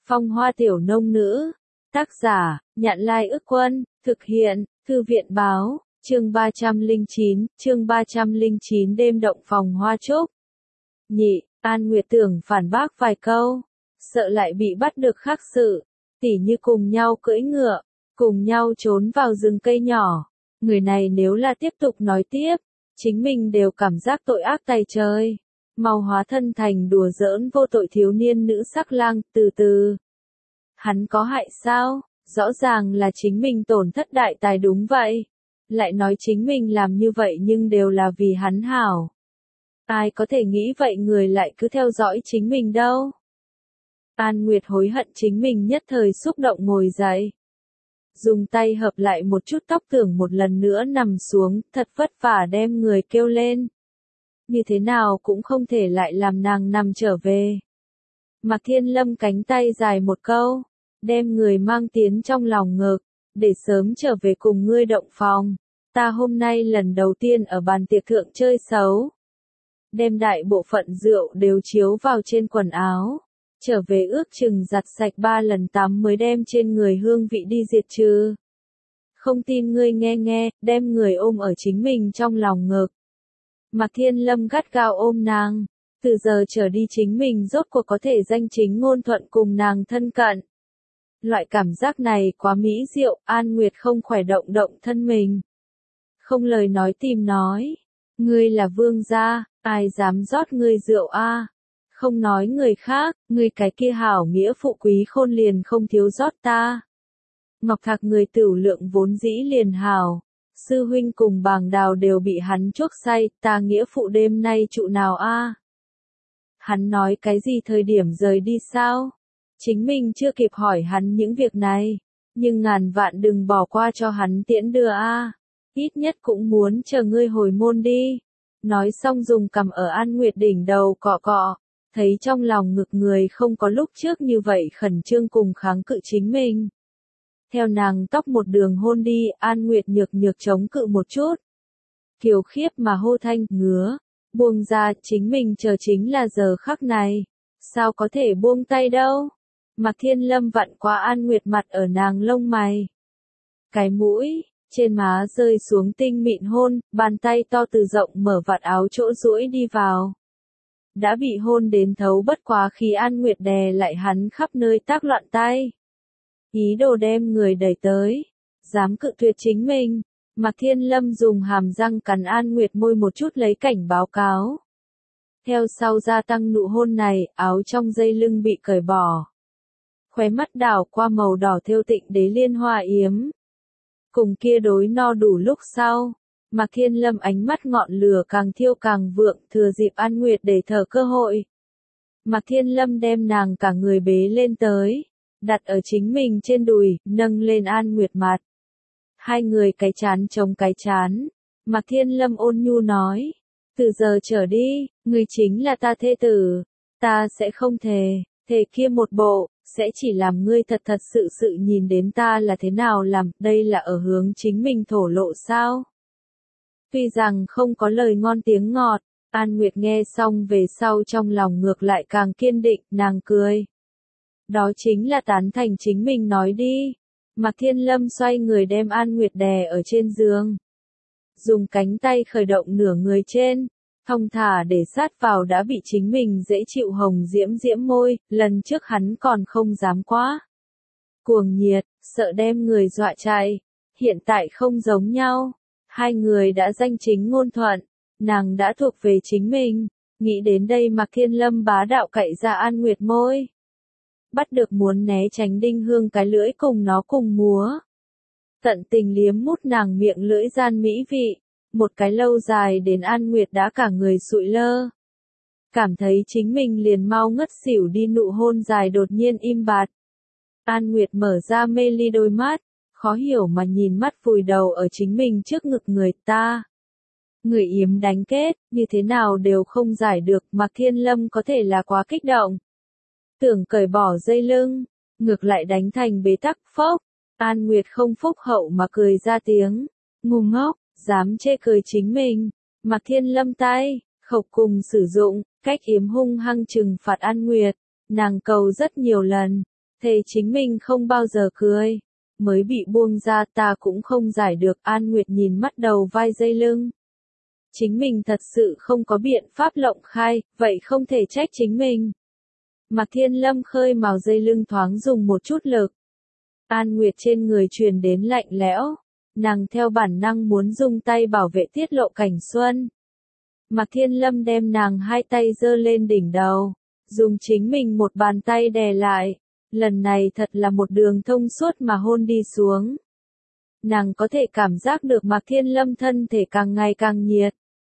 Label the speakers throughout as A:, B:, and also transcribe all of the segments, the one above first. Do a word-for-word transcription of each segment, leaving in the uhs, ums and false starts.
A: Phong Hoa Tiểu Nông Nữ. Tác giả, Nhạn Lai Ức Quân, thực hiện, Thư viện Báo, chương ba trăm lẻ chín, chương ba trăm lẻ chín đêm động phòng hoa trúc. Nhị, An Nguyệt tưởng phản bác vài câu, sợ lại bị bắt được khắc sự, tỉ như cùng nhau cưỡi ngựa, cùng nhau trốn vào rừng cây nhỏ. Người này nếu là tiếp tục nói tiếp, chính mình đều cảm giác tội ác tày trời. Mau hóa thân thành đùa giỡn vô tội thiếu niên nữ sắc lang, từ từ. Hắn có hại sao? Rõ ràng là chính mình tổn thất đại tài đúng vậy. Lại nói chính mình làm như vậy nhưng đều là vì hắn hảo. Ai có thể nghĩ vậy người lại cứ theo dõi chính mình đâu. An Nguyệt hối hận chính mình nhất thời xúc động ngồi dậy. Dùng tay hợp lại một chút tóc tưởng một lần nữa nằm xuống, thật vất vả đem người kêu lên. Như thế nào cũng không thể lại làm nàng nằm trở về. Mạc Thiên Lâm cánh tay dài một câu, đem người mang tiến trong lòng ngực, để sớm trở về cùng ngươi động phòng. Ta hôm nay lần đầu tiên ở bàn tiệc thượng chơi xấu. Đem đại bộ phận rượu đều chiếu vào trên quần áo. Trở về ước chừng giặt sạch ba lần tắm mới đem trên người hương vị đi diệt trừ. Không tin ngươi nghe nghe, đem người ôm ở chính mình trong lòng ngực. Mạc Thiên Lâm gắt gao ôm nàng, từ giờ trở đi chính mình rốt cuộc có thể danh chính ngôn thuận cùng nàng thân cận. Loại cảm giác này quá mỹ diệu, An Nguyệt không khỏe động động thân mình. Không lời nói tìm nói, ngươi là vương gia, ai dám rót ngươi rượu a? Không nói người khác, ngươi cái kia hảo nghĩa phụ quý khôn liền không thiếu rót ta. Ngọc Thạc người tửu lượng vốn dĩ liền hảo. Sư huynh cùng Bàng Đào đều bị hắn chuốc say, ta nghĩa phụ đêm nay trụ nào a? Hắn nói cái gì thời điểm rời đi sao? Chính mình chưa kịp hỏi hắn những việc này, nhưng ngàn vạn đừng bỏ qua cho hắn tiễn đưa a. Ít nhất cũng muốn chờ ngươi hồi môn đi. Nói xong dùng cằm ở An Nguyệt đỉnh đầu cọ cọ, thấy trong lòng ngực người không có lúc trước như vậy khẩn trương cùng kháng cự chính mình. Theo nàng tóc một đường hôn đi, An Nguyệt nhược nhược chống cự một chút. Kiều khiếp mà hô thanh, ngứa, buông ra, chính mình chờ chính là giờ khắc này. Sao có thể buông tay đâu? Mạc Thiên Lâm vặn qua An Nguyệt mặt ở nàng lông mày. Cái mũi, trên má rơi xuống tinh mịn hôn, bàn tay to từ rộng mở vạt áo chỗ duỗi đi vào. Đã bị hôn đến thấu bất quá khi An Nguyệt đè lại hắn khắp nơi tác loạn tay. Ý đồ đem người đẩy tới, dám cự tuyệt chính mình. Mạc Thiên Lâm dùng hàm răng cắn An Nguyệt môi một chút lấy cảnh báo cáo. Theo sau gia tăng nụ hôn này, áo trong dây lưng bị cởi bỏ. Khóe mắt đảo qua màu đỏ thêu tịnh đế liên hoa yếm. Cùng kia đối no đủ lúc sau, Mạc Thiên Lâm ánh mắt ngọn lửa càng thiêu càng vượng, thừa dịp An Nguyệt để thở cơ hội. Mạc Thiên Lâm đem nàng cả người bế lên tới, đặt ở chính mình trên đùi, nâng lên An Nguyệt mặt. Hai người cái chán chống cái chán, Mạc Thiên Lâm ôn nhu nói, từ giờ trở đi, ngươi chính là ta thê tử, ta sẽ không thề, thề kia một bộ, sẽ chỉ làm ngươi thật thật sự sự nhìn đến ta là thế nào làm, đây là ở hướng chính mình thổ lộ sao? Tuy rằng không có lời ngon tiếng ngọt, An Nguyệt nghe xong về sau trong lòng ngược lại càng kiên định, nàng cười. Đó chính là tán thành chính mình nói đi. Mạc Thiên Lâm xoay người đem An Nguyệt đè ở trên giường. Dùng cánh tay khởi động nửa người trên, thong thả để sát vào đã bị chính mình dễ chịu hồng diễm diễm môi, lần trước hắn còn không dám quá. Cuồng nhiệt, sợ đem người dọa chạy. Hiện tại không giống nhau. Hai người đã danh chính ngôn thuận, nàng đã thuộc về chính mình. Nghĩ đến đây Mạc Thiên Lâm bá đạo cậy ra An Nguyệt môi. Bắt được muốn né tránh Đinh Hương cái lưỡi cùng nó cùng múa. Tận tình liếm mút nàng miệng lưỡi gian mỹ vị, một cái lâu dài đến An Nguyệt đã cả người sụi lơ. Cảm thấy chính mình liền mau ngất xỉu đi, nụ hôn dài đột nhiên im bặt. An Nguyệt mở ra mê ly đôi mắt, khó hiểu mà nhìn mắt vùi đầu ở chính mình trước ngực người ta. Người yếm đánh kết, như thế nào đều không giải được, Mạc Thiên Lâm có thể là quá kích động. Tưởng cởi bỏ dây lưng, ngược lại đánh thành bế tắc, phốc. An Nguyệt không phúc hậu mà cười ra tiếng. Ngu ngốc, dám chê cười chính mình. Mạc Thiên Lâm tay, khẩu cùng sử dụng, cách yếm hung hăng trừng phạt An Nguyệt. Nàng cầu rất nhiều lần. thề chính mình không bao giờ cười. Mới bị buông ra ta cũng không giải được. An Nguyệt nhìn mắt đầu vai dây lưng. Chính mình thật sự không có biện pháp lộng khai, vậy không thể trách chính mình. Mạc Thiên Lâm khơi mào dây lưng thoáng dùng một chút lực. An Nguyệt trên người truyền đến lạnh lẽo. Nàng theo bản năng muốn dùng tay bảo vệ tiết lộ cảnh xuân. Mạc Thiên Lâm đem nàng hai tay giơ lên đỉnh đầu. Dùng chính mình một bàn tay đè lại. Lần này thật là một đường thông suốt mà hôn đi xuống. Nàng có thể cảm giác được Mạc Thiên Lâm thân thể càng ngày càng nhiệt.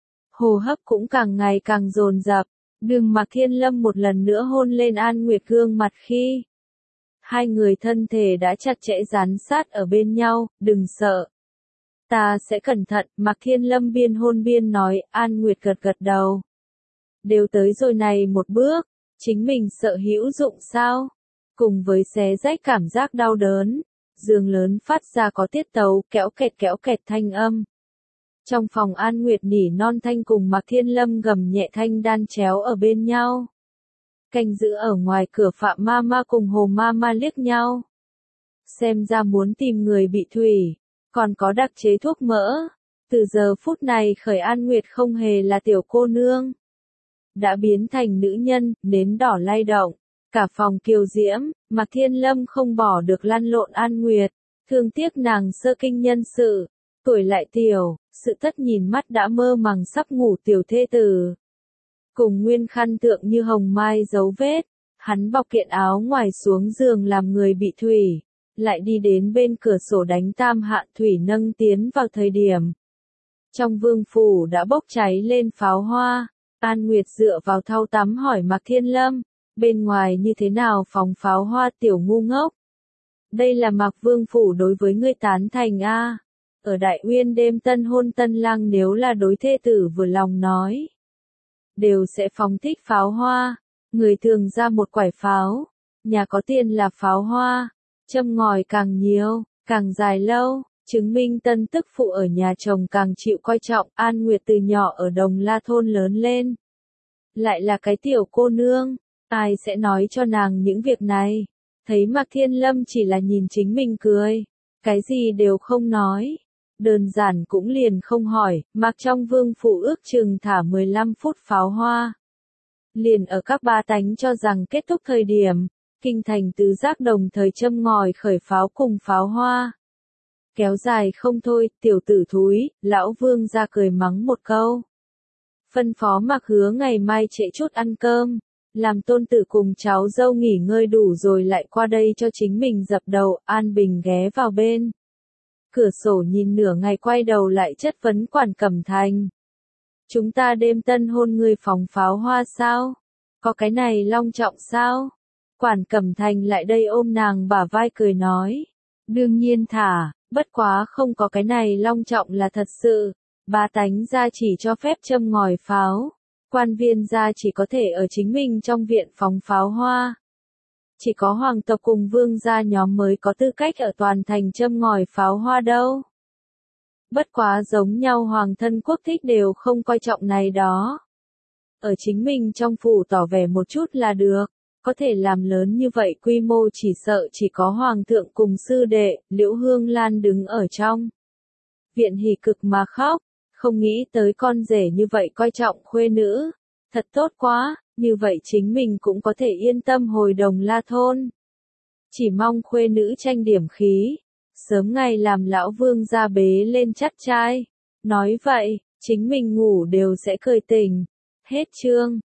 A: Hô hấp cũng càng ngày càng dồn dập. Đường Mạc Thiên Lâm một lần nữa hôn lên An Nguyệt gương mặt khi. Hai người thân thể đã chặt chẽ dán sát ở bên nhau, đừng sợ. Ta sẽ cẩn thận, Mạc Thiên Lâm biên hôn biên nói, An Nguyệt gật gật đầu. Đều tới rồi này một bước, chính mình sợ hữu dụng sao? Cùng với xé rách cảm giác đau đớn, giường lớn phát ra có tiết tấu, kéo kẹt kéo kẹt thanh âm. Trong phòng An Nguyệt nỉ non thanh cùng Mạc Thiên Lâm gầm nhẹ thanh đan chéo ở bên nhau. Canh giữ ở ngoài cửa Phạm Mama cùng Hồ Mama liếc nhau. Xem ra muốn tìm người bị thủy, còn có đặc chế thuốc mỡ. Từ giờ phút này khởi An Nguyệt không hề là tiểu cô nương. Đã biến thành nữ nhân, nến đỏ lay động. Cả phòng kiều diễm, Mạc Thiên Lâm không bỏ được lăn lộn An Nguyệt. Thương tiếc nàng sơ kinh nhân sự. Tuổi lại tiểu, sự tất nhìn mắt đã mơ màng sắp ngủ tiểu thê tử. Cùng nguyên khăn tượng như hồng mai dấu vết, hắn bọc kiện áo ngoài xuống giường làm người bị thủy, lại đi đến bên cửa sổ đánh tam hạ thủy nâng tiến vào thời điểm. Trong vương phủ đã bốc cháy lên pháo hoa, An Nguyệt dựa vào thau tắm hỏi Mạc Thiên Lâm, bên ngoài như thế nào phóng pháo hoa tiểu ngu ngốc. Đây là Mạc Vương phủ đối với ngươi tán thành a. Ở Đại Uyên đêm tân hôn tân lang nếu là đối thê tử vừa lòng nói. Đều sẽ phóng thích pháo hoa, người thường ra một quải pháo, nhà có tiền là pháo hoa, châm ngòi càng nhiều, càng dài lâu, chứng minh tân tức phụ ở nhà chồng càng chịu coi trọng. An Nguyệt từ nhỏ ở Đồng La thôn lớn lên, lại là cái tiểu cô nương, ai sẽ nói cho nàng những việc này. Thấy Mạc Thiên Lâm chỉ là nhìn chính mình cười, cái gì đều không nói. Đơn giản cũng liền không hỏi, Mạc trong vương phủ ước chừng thả mười lăm phút pháo hoa. Liền ở các ba tánh cho rằng kết thúc thời điểm, kinh thành tứ giác đồng thời châm ngòi khởi pháo cùng pháo hoa. Kéo dài không thôi, tiểu tử thúi, lão vương ra cười mắng một câu. Phân phó Mạc Hứa ngày mai trễ chút ăn cơm, làm tôn tử cùng cháu dâu nghỉ ngơi đủ rồi lại qua đây cho chính mình dập đầu. An Bình ghé vào bên cửa sổ nhìn nửa ngày quay đầu lại chất vấn Quản Cẩm Thành. Chúng ta đêm tân hôn ngươi phóng pháo hoa sao? Có cái này long trọng sao? Quản Cẩm Thành lại đây ôm nàng bả vai cười nói. Đương nhiên thả, bất quá không có cái này long trọng là thật sự. Ba tánh gia chỉ cho phép châm ngòi pháo. Quan viên gia chỉ có thể ở chính mình trong viện phóng pháo hoa. Chỉ có hoàng tộc cùng vương gia nhóm mới có tư cách ở toàn thành châm ngòi pháo hoa đâu. Bất quá giống nhau hoàng thân quốc thích đều không coi trọng này đó. Ở chính mình trong phủ tỏ vẻ một chút là được, có thể làm lớn như vậy quy mô chỉ sợ chỉ có hoàng thượng cùng sư đệ. Liễu Hương Lan đứng ở trong viện hỉ cực mà khóc, không nghĩ tới con rể như vậy coi trọng khuê nữ. Thật tốt quá, như vậy chính mình cũng có thể yên tâm hồi Đồng La thôn. Chỉ mong khuê nữ tranh điểm khí, sớm ngày làm lão vương ra bế lên chắt trai. Nói vậy, chính mình ngủ đều sẽ cười tỉnh. Hết chương.